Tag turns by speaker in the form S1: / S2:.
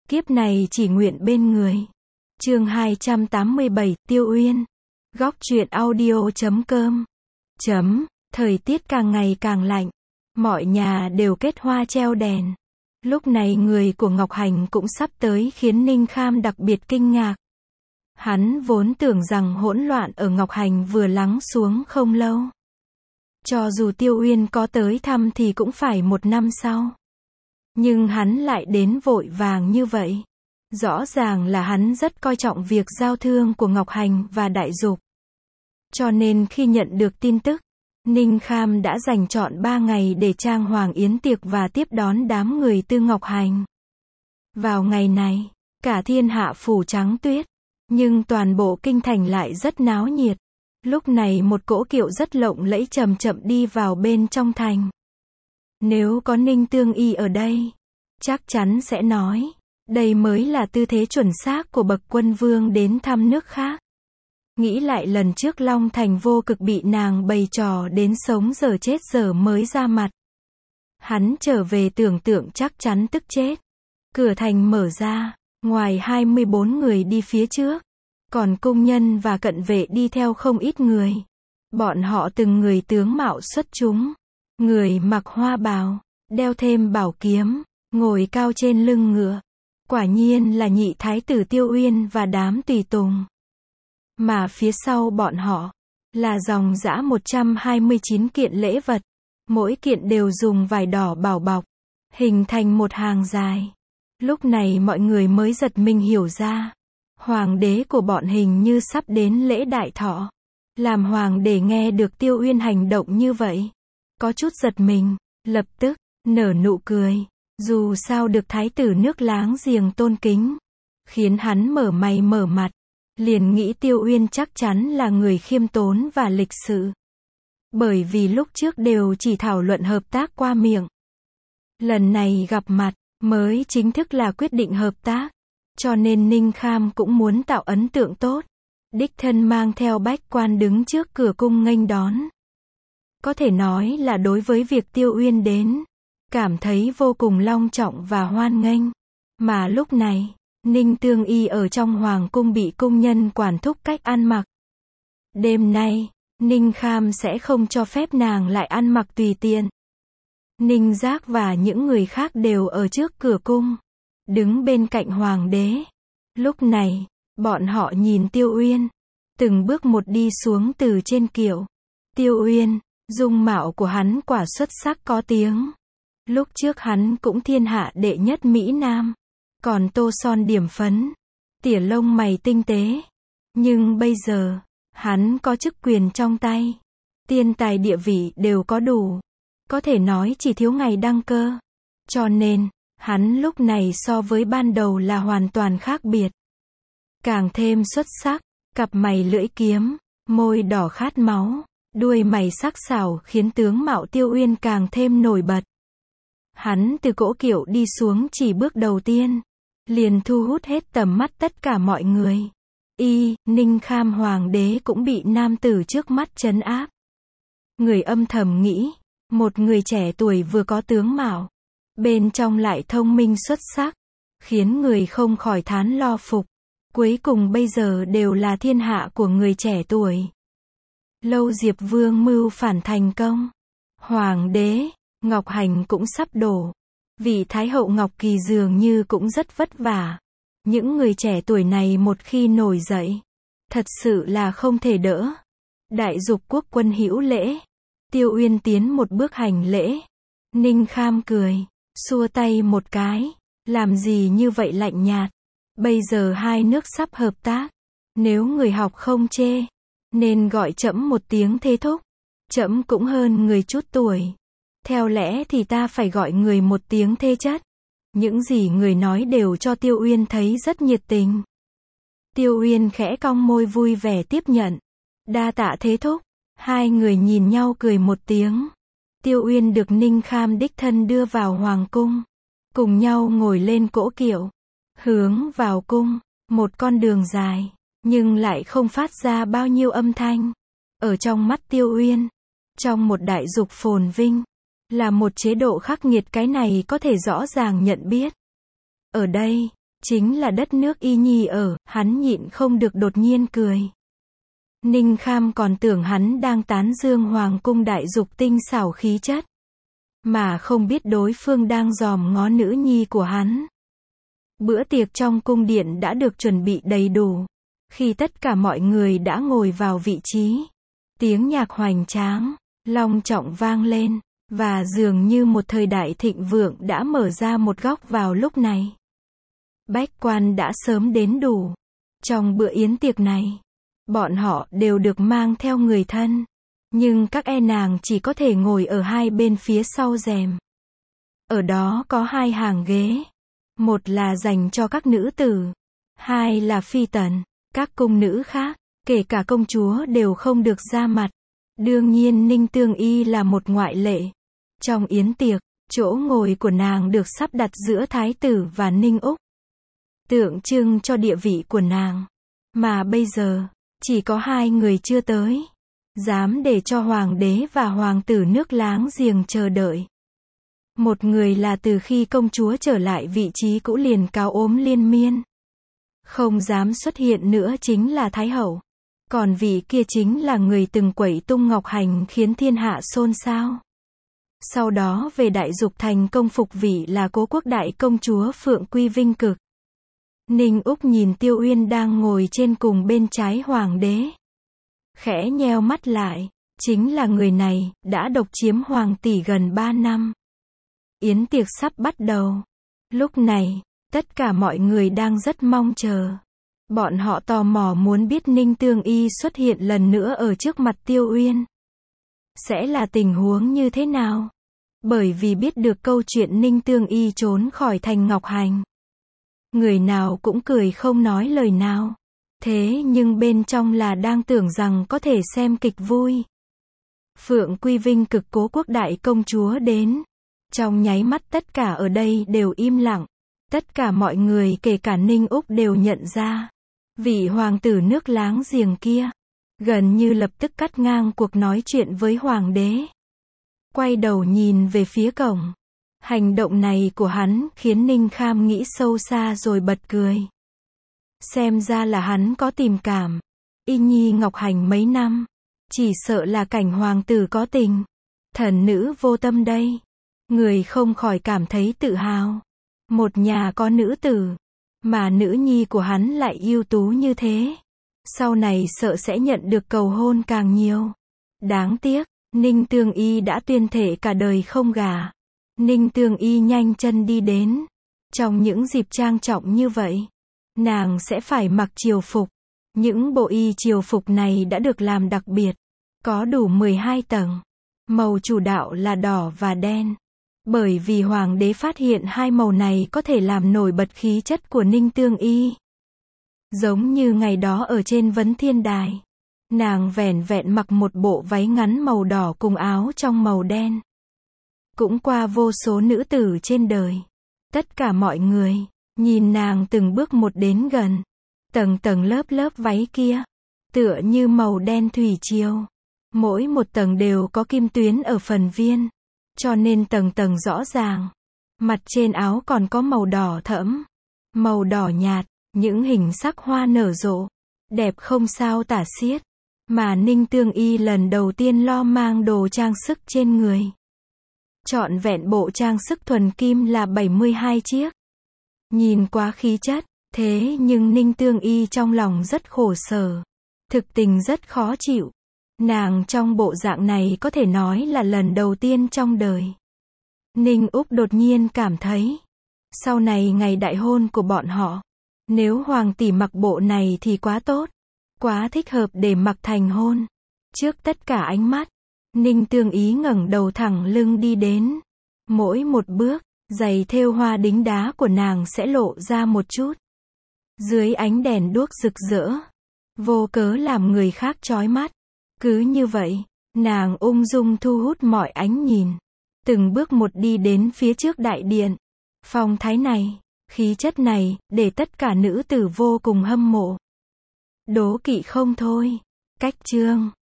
S1: Kiếp này chỉ nguyện bên người. Chương 287, Tiêu Uyên. Góc truyện audio.com. Thời tiết càng ngày càng lạnh. Mọi nhà đều kết hoa treo đèn. Lúc này người của Ngọc Hành cũng sắp tới khiến Ninh Kham đặc biệt kinh ngạc. Hắn vốn tưởng rằng hỗn loạn ở Ngọc Hành vừa lắng xuống không lâu. Cho dù Tiêu Uyên có tới thăm thì cũng phải 1 năm sau. Nhưng hắn lại đến vội vàng như vậy. Rõ ràng là hắn rất coi trọng việc giao thương của Ngọc Hành và Đại Dục. Cho nên khi nhận được tin tức, Ninh Kham đã dành trọn 3 ngày để trang hoàng yến tiệc và tiếp đón đám người Tư Ngọc Hành. Vào ngày này, cả thiên hạ phủ trắng tuyết, nhưng toàn bộ kinh thành lại rất náo nhiệt. Lúc này một cỗ kiệu rất lộng lẫy chậm chậm đi vào bên trong thành. Nếu có Ninh Tương Y ở đây, chắc chắn sẽ nói, đây mới là tư thế chuẩn xác của bậc quân vương đến thăm nước khác. Nghĩ lại lần trước Long Thành Vô Cực bị nàng bày trò đến sống dở chết dở mới ra mặt. Hắn trở về tưởng tượng chắc chắn tức chết. Cửa thành mở ra, ngoài 24 người đi phía trước, còn cung nhân và cận vệ đi theo không ít người. Bọn họ từng người tướng mạo xuất chúng, người mặc hoa bào, đeo thêm bảo kiếm, ngồi cao trên lưng ngựa. Quả nhiên là nhị thái tử Tiêu Uyên và đám tùy tùng. Mà phía sau bọn họ, là dòng dã 129 kiện lễ vật. Mỗi kiện đều dùng vải đỏ bảo bọc, hình thành một hàng dài. Lúc này mọi người mới giật mình hiểu ra. Hoàng đế của bọn hình như sắp đến lễ đại thọ. Làm hoàng đế nghe được Tiêu Uyên hành động như vậy. Có chút giật mình, lập tức, nở nụ cười. Dù sao được thái tử nước láng giềng tôn kính. Khiến hắn mở mày mở mặt. Liền nghĩ Tiêu Uyên chắc chắn là người khiêm tốn và lịch sự. Bởi vì lúc trước đều chỉ thảo luận hợp tác qua miệng. Lần này gặp mặt, mới chính thức là quyết định hợp tác. Cho nên Ninh Kham cũng muốn tạo ấn tượng tốt. Đích thân mang theo bách quan đứng trước cửa cung nghênh đón. Có thể nói là đối với việc Tiêu Uyên đến, cảm thấy vô cùng long trọng và hoan nghênh. Mà lúc này, Ninh Tương Y ở trong hoàng cung bị cung nhân quản thúc cách ăn mặc. Đêm nay, Ninh Kham sẽ không cho phép nàng lại ăn mặc tùy tiện. Ninh Giác và những người khác đều ở trước cửa cung, đứng bên cạnh hoàng đế. Lúc này, bọn họ nhìn Tiêu Uyên, từng bước một đi xuống từ trên kiệu. Tiêu Uyên, dung mạo của hắn quả xuất sắc có tiếng. Lúc trước hắn cũng thiên hạ đệ nhất Mỹ Nam. Còn tô son điểm phấn, tỉa lông mày tinh tế. Nhưng bây giờ, hắn có chức quyền trong tay. Tiên tài địa vị đều có đủ. Có thể nói chỉ thiếu ngày đăng cơ. Cho nên, hắn lúc này so với ban đầu là hoàn toàn khác biệt. Càng thêm xuất sắc, cặp mày lưỡi kiếm, môi đỏ khát máu, đuôi mày sắc sảo khiến tướng mạo Tiêu Uyên càng thêm nổi bật. Hắn từ cỗ kiệu đi xuống chỉ bước đầu tiên, liền thu hút hết tầm mắt tất cả mọi người. Ninh Kham hoàng đế cũng bị nam tử trước mắt trấn áp. Người âm thầm nghĩ, một người trẻ tuổi vừa có tướng mạo, bên trong lại thông minh xuất sắc, khiến người không khỏi thán lo phục. Cuối cùng bây giờ đều là thiên hạ của người trẻ tuổi. Lâu Diệp Vương mưu phản thành công. Hoàng đế, Ngọc Hành cũng sắp đổ. Vị Thái hậu Ngọc Kỳ dường như cũng rất vất vả. Những người trẻ tuổi này một khi nổi dậy, thật sự là không thể đỡ. Đại Dục quốc quân hữu lễ. Tiêu Uyên tiến một bước hành lễ. Ninh Kham cười, xua tay một cái. Làm gì như vậy lạnh nhạt. Bây giờ hai nước sắp hợp tác. Nếu người học không chê, nên gọi trẫm một tiếng thế thúc. Trẫm cũng hơn người chút tuổi. Theo lẽ thì ta phải gọi người một tiếng thê chất. Những gì người nói đều cho Tiêu Uyên thấy rất nhiệt tình. Tiêu Uyên khẽ cong môi vui vẻ tiếp nhận. Đa tạ thế thúc. Hai người nhìn nhau cười một tiếng. Tiêu Uyên được Ninh Kham đích thân đưa vào hoàng cung. Cùng nhau ngồi lên cỗ kiệu. Hướng vào cung. Một con đường dài, nhưng lại không phát ra bao nhiêu âm thanh. Ở trong mắt Tiêu Uyên, trong một đại dục phồn vinh, là một chế độ khắc nghiệt, cái này có thể rõ ràng nhận biết. Ở đây, chính là đất nước Y Nhi ở, hắn nhịn không được đột nhiên cười. Ninh Kham còn tưởng hắn đang tán dương hoàng cung đại dục tinh xảo khí chất, mà không biết đối phương đang dòm ngó nữ nhi của hắn. Bữa tiệc trong cung điện đã được chuẩn bị đầy đủ. Khi tất cả mọi người đã ngồi vào vị trí, tiếng nhạc hoành tráng, long trọng vang lên, và dường như một thời đại thịnh vượng đã mở ra một góc vào lúc này. Bách quan đã sớm đến đủ. Trong bữa yến tiệc này, bọn họ đều được mang theo người thân, nhưng các nàng chỉ có thể ngồi ở hai bên phía sau rèm. Ở đó có hai hàng ghế. Một là dành cho các nữ tử, hai là phi tần. Các cung nữ khác, kể cả công chúa đều không được ra mặt. Đương nhiên Ninh Tương Y là một ngoại lệ. Trong yến tiệc, chỗ ngồi của nàng được sắp đặt giữa thái tử và Ninh Úc, tượng trưng cho địa vị của nàng. Mà bây giờ, chỉ có hai người chưa tới, dám để cho hoàng đế và hoàng tử nước láng giềng chờ đợi. Một người là từ khi công chúa trở lại vị trí cũ liền cáo ốm liên miên, không dám xuất hiện nữa, chính là Thái hậu. Còn vị kia chính là người từng quẩy tung ngọc hành khiến thiên hạ xôn xao. Sau đó về Đại Dục thành công phục vị là Cố Quốc đại công chúa Phượng Quy Vinh Cực. Ninh Úc nhìn Tiêu Uyên đang ngồi trên cùng bên trái hoàng đế, khẽ nheo mắt lại, chính là người này, đã độc chiếm hoàng tỷ gần 3 năm. Yến tiệc sắp bắt đầu. Lúc này, tất cả mọi người đang rất mong chờ. Bọn họ tò mò muốn biết Ninh Tương Y xuất hiện lần nữa ở trước mặt Tiêu Uyên sẽ là tình huống như thế nào. Bởi vì biết được câu chuyện Ninh Tương Y trốn khỏi thành Ngọc Hành, người nào cũng cười không nói lời nào. Thế nhưng bên trong là đang tưởng rằng có thể xem kịch vui. Phượng Quy Vinh Cực Cố Quốc đại công chúa đến. Trong nháy mắt tất cả ở đây đều im lặng. Tất cả mọi người kể cả Ninh Úc đều nhận ra. Vị hoàng tử nước láng giềng kia, gần như lập tức cắt ngang cuộc nói chuyện với hoàng đế. Quay đầu nhìn về phía cổng. Hành động này của hắn khiến Ninh Kham nghĩ sâu xa rồi bật cười. Xem ra là hắn có tình cảm. Y Nhi Ngọc Hành mấy năm, chỉ sợ là cảnh hoàng tử có tình, thần nữ vô tâm đây. Người không khỏi cảm thấy tự hào. Một nhà có nữ tử, mà nữ nhi của hắn lại ưu tú như thế. Sau này sợ sẽ nhận được cầu hôn càng nhiều. Đáng tiếc, Ninh Tương Y đã tuyên thệ cả đời không gả. Ninh Tương Y nhanh chân đi đến. Trong những dịp trang trọng như vậy, nàng sẽ phải mặc triều phục. Những bộ y triều phục này đã được làm đặc biệt, có đủ 12 tầng. Màu chủ đạo là đỏ và đen. Bởi vì hoàng đế phát hiện hai màu này có thể làm nổi bật khí chất của Ninh Tương Y. Giống như ngày đó ở trên Vấn Thiên Đài, nàng vẻn vẹn mặc một bộ váy ngắn màu đỏ cùng áo trong màu đen. Cũng qua vô số nữ tử trên đời. Tất cả mọi người nhìn nàng từng bước một đến gần. Tầng tầng lớp lớp váy kia, tựa như màu đen thủy triều. Mỗi một tầng đều có kim tuyến ở phần viên, cho nên tầng tầng rõ ràng. Mặt trên áo còn có màu đỏ thẫm, màu đỏ nhạt, những hình sắc hoa nở rộ, đẹp không sao tả xiết. Mà Ninh Tương Y lần đầu tiên lo mang đồ trang sức trên người. Trọn vẹn bộ trang sức thuần kim là 72 chiếc. Nhìn quá khí chất, thế nhưng Ninh Tương Y trong lòng rất khổ sở. Thực tình rất khó chịu. Nàng trong bộ dạng này có thể nói là lần đầu tiên trong đời. Ninh Úc đột nhiên cảm thấy, sau này ngày đại hôn của bọn họ, nếu hoàng tỷ mặc bộ này thì quá tốt, quá thích hợp để mặc thành hôn. Trước tất cả ánh mắt, Ninh Tương Y ngẩng đầu thẳng lưng đi đến. Mỗi một bước, giày thêu hoa đính đá của nàng sẽ lộ ra một chút. Dưới ánh đèn đuốc rực rỡ, vô cớ làm người khác chói mắt. Cứ như vậy, nàng ung dung thu hút mọi ánh nhìn. Từng bước một đi đến phía trước đại điện. Phong thái này, khí chất này, để tất cả nữ tử vô cùng hâm mộ. Đố kỵ không thôi. Cách chương